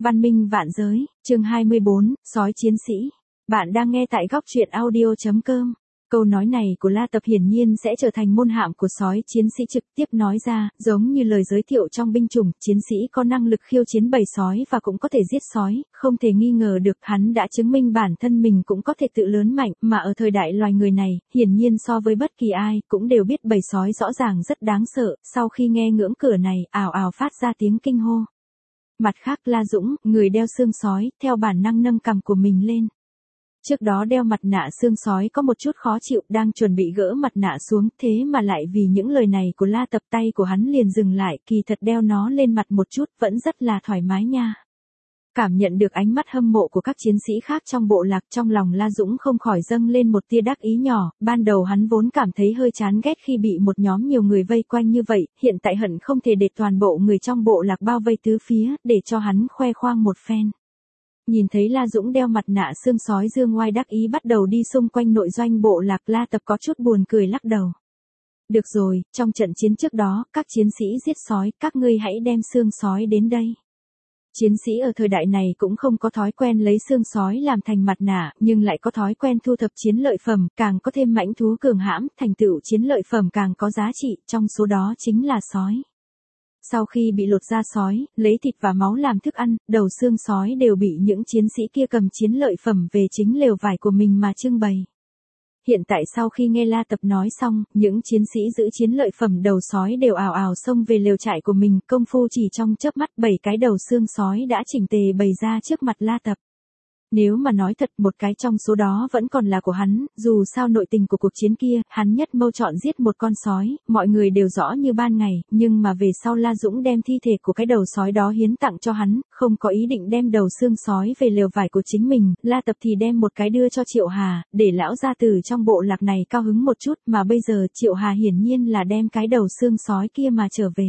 Văn minh vạn giới, chương 24, sói chiến sĩ. Bạn đang nghe tại góc truyện audio.com. Câu nói này của La Tập hiển nhiên sẽ trở thành môn hạm của sói chiến sĩ trực tiếp nói ra, giống như lời giới thiệu trong binh chủng, chiến sĩ có năng lực khiêu chiến bầy sói và cũng có thể giết sói, không thể nghi ngờ được hắn đã chứng minh bản thân mình cũng có thể tự lớn mạnh, mà ở thời đại loài người này, hiển nhiên so với bất kỳ ai, cũng đều biết bầy sói rõ ràng rất đáng sợ, sau khi nghe ngưỡng cửa này, ào ào phát ra tiếng kinh hô. Mặt khác La Dũng, người đeo xương sói, theo bản năng nâng cằm của mình lên. Trước đó đeo mặt nạ xương sói có một chút khó chịu, đang chuẩn bị gỡ mặt nạ xuống, thế mà lại vì những lời này của La Tập tay của hắn liền dừng lại, kỳ thật đeo nó lên mặt một chút vẫn rất là thoải mái nha. Cảm nhận được ánh mắt hâm mộ của các chiến sĩ khác trong bộ lạc, trong lòng La Dũng không khỏi dâng lên một tia đắc ý nhỏ, ban đầu hắn vốn cảm thấy hơi chán ghét khi bị một nhóm nhiều người vây quanh như vậy, hiện tại hận không thể để toàn bộ người trong bộ lạc bao vây tứ phía, để cho hắn khoe khoang một phen. Nhìn thấy La Dũng đeo mặt nạ xương sói dương oai đắc ý bắt đầu đi xung quanh nội doanh bộ lạc, La Tập có chút buồn cười lắc đầu. Được rồi, trong trận chiến trước đó, các chiến sĩ giết sói, các ngươi hãy đem xương sói đến đây. Chiến sĩ ở thời đại này cũng không có thói quen lấy xương sói làm thành mặt nạ, nhưng lại có thói quen thu thập chiến lợi phẩm, càng có thêm mãnh thú cường hãm, thành tựu chiến lợi phẩm càng có giá trị, trong số đó chính là sói. Sau khi bị lột da sói, lấy thịt và máu làm thức ăn, đầu xương sói đều bị những chiến sĩ kia cầm chiến lợi phẩm về chính lều vải của mình mà trưng bày. Hiện tại sau khi nghe La Tập nói xong, những chiến sĩ giữ chiến lợi phẩm đầu sói đều ào ào xông về lều trại của mình, công phu chỉ trong chớp mắt 7 cái đầu xương sói đã chỉnh tề bày ra trước mặt La Tập. Nếu mà nói thật, một cái trong số đó vẫn còn là của hắn, dù sao nội tình của cuộc chiến kia, hắn nhất mâu chọn giết một con sói, mọi người đều rõ như ban ngày, nhưng mà về sau La Dũng đem thi thể của cái đầu sói đó hiến tặng cho hắn, không có ý định đem đầu xương sói về lều vải của chính mình, La Tập thì đem một cái đưa cho Triệu Hà, để lão gia tử trong bộ lạc này cao hứng một chút, mà bây giờ Triệu Hà hiển nhiên là đem cái đầu xương sói kia mà trở về.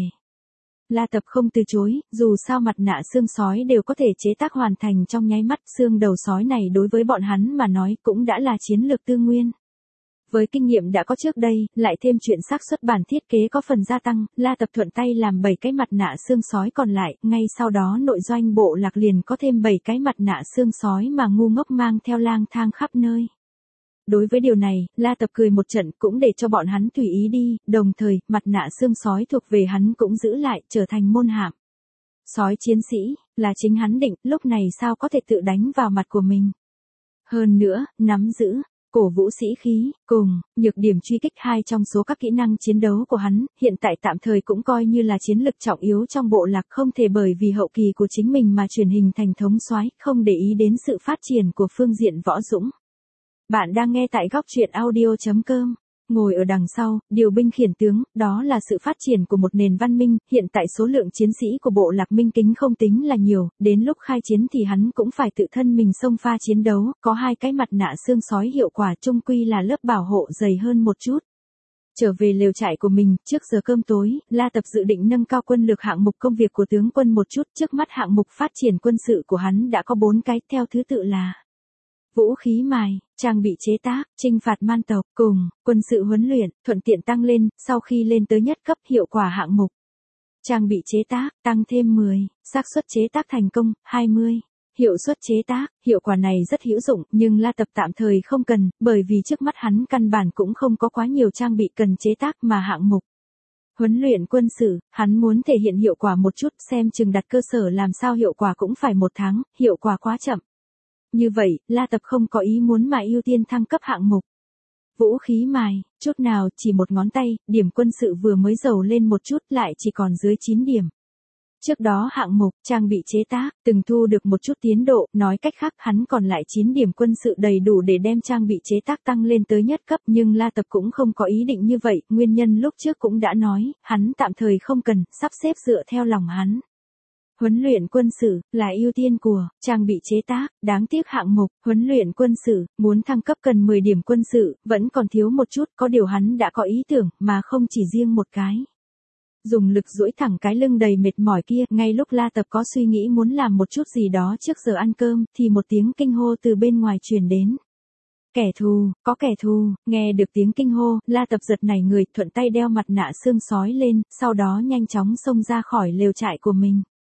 La Tập không từ chối, dù sao mặt nạ xương sói đều có thể chế tác hoàn thành trong nháy mắt, xương đầu sói này đối với bọn hắn mà nói cũng đã là chiến lược tư nguyên. Với kinh nghiệm đã có trước đây, lại thêm chuyện xác suất bản thiết kế có phần gia tăng, La Tập thuận tay làm 7 cái mặt nạ xương sói còn lại, ngay sau đó nội doanh bộ lạc liền có thêm 7 cái mặt nạ xương sói mà ngu ngốc mang theo lang thang khắp nơi. Đối với điều này, La Tập cười một trận cũng để cho bọn hắn tùy ý đi, đồng thời, mặt nạ xương sói thuộc về hắn cũng giữ lại, trở thành môn hạm. Sói chiến sĩ, là chính hắn định, lúc này sao có thể tự đánh vào mặt của mình. Hơn nữa, nắm giữ, cổ vũ sĩ khí, cùng, nhược điểm truy kích hai trong số các kỹ năng chiến đấu của hắn, hiện tại tạm thời cũng coi như là chiến lực trọng yếu trong bộ lạc, không thể bởi vì hậu kỳ của chính mình mà chuyển hình thành thống soái, không để ý đến sự phát triển của phương diện võ dũng. Bạn đang nghe tại góc truyện audio.com. Ngồi ở đằng sau, điều binh khiển tướng, đó là sự phát triển của một nền văn minh, hiện tại số lượng chiến sĩ của bộ lạc Minh Kính không tính là nhiều, đến lúc khai chiến thì hắn cũng phải tự thân mình xông pha chiến đấu, có 2 cái mặt nạ xương sói hiệu quả chung quy là lớp bảo hộ dày hơn một chút. Trở về lều trại của mình, trước giờ cơm tối, La Tập dự định nâng cao quân lược hạng mục công việc của tướng quân một chút, trước mắt hạng mục phát triển quân sự của hắn đã có 4 cái, theo thứ tự là vũ khí mài, trang bị chế tác, chinh phạt man tộc, cùng, quân sự huấn luyện, thuận tiện tăng lên, sau khi lên tới nhất cấp hiệu quả hạng mục. Trang bị chế tác, tăng thêm 10, xác suất chế tác thành công, 20. Hiệu suất chế tác, hiệu quả này rất hữu dụng, nhưng La Tập tạm thời không cần, bởi vì trước mắt hắn căn bản cũng không có quá nhiều trang bị cần chế tác mà hạng mục. Huấn luyện quân sự, hắn muốn thể hiện hiệu quả một chút, xem chừng đặt cơ sở làm sao hiệu quả cũng phải 1 tháng, hiệu quả quá chậm. Như vậy, La Tập không có ý muốn mà ưu tiên thăng cấp hạng mục. Vũ khí mài, chút nào, chỉ một ngón tay, điểm quân sự vừa mới dầu lên một chút lại chỉ còn dưới 9 điểm. Trước đó hạng mục, trang bị chế tác, từng thu được một chút tiến độ, nói cách khác hắn còn lại 9 điểm quân sự đầy đủ để đem trang bị chế tác tăng lên tới nhất cấp, nhưng La Tập cũng không có ý định như vậy, nguyên nhân lúc trước cũng đã nói, hắn tạm thời không cần, sắp xếp dựa theo lòng hắn. Huấn luyện quân sự, là ưu tiên của, trang bị chế tác, đáng tiếc hạng mục, huấn luyện quân sự, muốn thăng cấp cần 10 điểm quân sự, vẫn còn thiếu một chút, có điều hắn đã có ý tưởng, mà không chỉ riêng một cái. Dùng lực duỗi thẳng cái lưng đầy mệt mỏi kia, ngay lúc La Tập có suy nghĩ muốn làm một chút gì đó trước giờ ăn cơm, thì một tiếng kinh hô từ bên ngoài truyền đến. Kẻ thù, có kẻ thù, nghe được tiếng kinh hô, La Tập giật nảy người, thuận tay đeo mặt nạ xương sói lên, sau đó nhanh chóng xông ra khỏi lều trại của mình.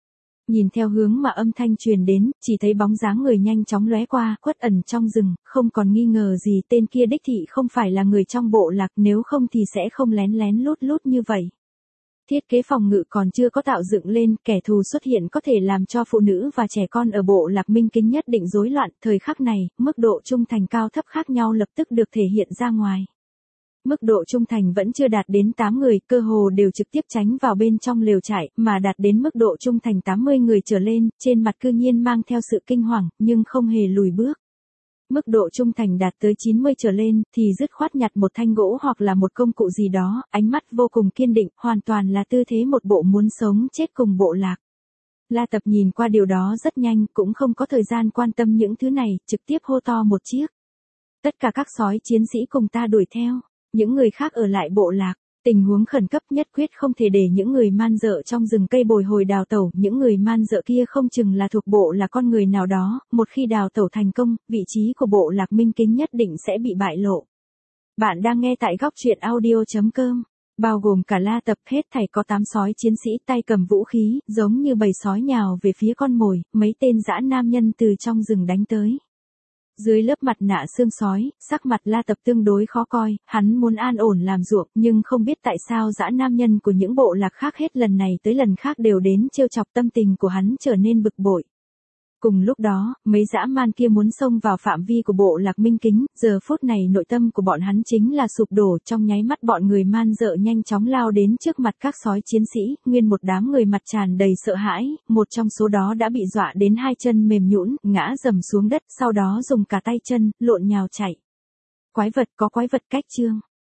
Nhìn theo hướng mà âm thanh truyền đến, chỉ thấy bóng dáng người nhanh chóng lóe qua, khuất ẩn trong rừng, không còn nghi ngờ gì tên kia đích thị không phải là người trong bộ lạc, nếu không thì sẽ không lén lén lút lút như vậy. Thiết kế phòng ngự còn chưa có tạo dựng lên, kẻ thù xuất hiện có thể làm cho phụ nữ và trẻ con ở bộ lạc Minh Kính nhất định rối loạn, thời khắc này, mức độ trung thành cao thấp khác nhau lập tức được thể hiện ra ngoài. Mức độ trung thành vẫn chưa đạt đến 8 người, cơ hồ đều trực tiếp tránh vào bên trong lều trại, mà đạt đến mức độ trung thành 80 người trở lên, trên mặt cư nhiên mang theo sự kinh hoàng, nhưng không hề lùi bước. Mức độ trung thành đạt tới 90 trở lên, thì dứt khoát nhặt một thanh gỗ hoặc là một công cụ gì đó, ánh mắt vô cùng kiên định, hoàn toàn là tư thế một bộ muốn sống chết cùng bộ lạc. La Tập nhìn qua điều đó rất nhanh, cũng không có thời gian quan tâm những thứ này, trực tiếp hô to một chiếc. Tất cả các sói chiến sĩ cùng ta đuổi theo. Những người khác ở lại bộ lạc, tình huống khẩn cấp nhất quyết không thể để những người man dợ trong rừng cây bồi hồi đào tẩu, những người man dợ kia không chừng là thuộc bộ là con người nào đó, một khi đào tẩu thành công, vị trí của bộ lạc Minh Kính nhất định sẽ bị bại lộ. Bạn đang nghe tại góc truyện audio.com, bao gồm cả La Tập, hết thảy có 8 sói chiến sĩ tay cầm vũ khí, giống như bầy sói nhào về phía con mồi, mấy tên dã nam nhân từ trong rừng đánh tới. Dưới lớp mặt nạ xương sói, sắc mặt La Tập tương đối khó coi, hắn muốn an ổn làm ruộng, nhưng không biết tại sao dã nam nhân của những bộ lạc khác hết lần này tới lần khác đều đến trêu chọc, tâm tình của hắn trở nên bực bội. Cùng lúc đó, mấy dã man kia muốn xông vào phạm vi của bộ lạc Minh Kính, giờ phút này nội tâm của bọn hắn chính là sụp đổ, trong nháy mắt bọn người man dợ nhanh chóng lao đến trước mặt các sói chiến sĩ, nguyên một đám người mặt tràn đầy sợ hãi, một trong số đó đã bị dọa đến hai chân mềm nhũn, ngã rầm xuống đất, sau đó dùng cả tay chân, lộn nhào chạy. Quái vật, có quái vật cách chương.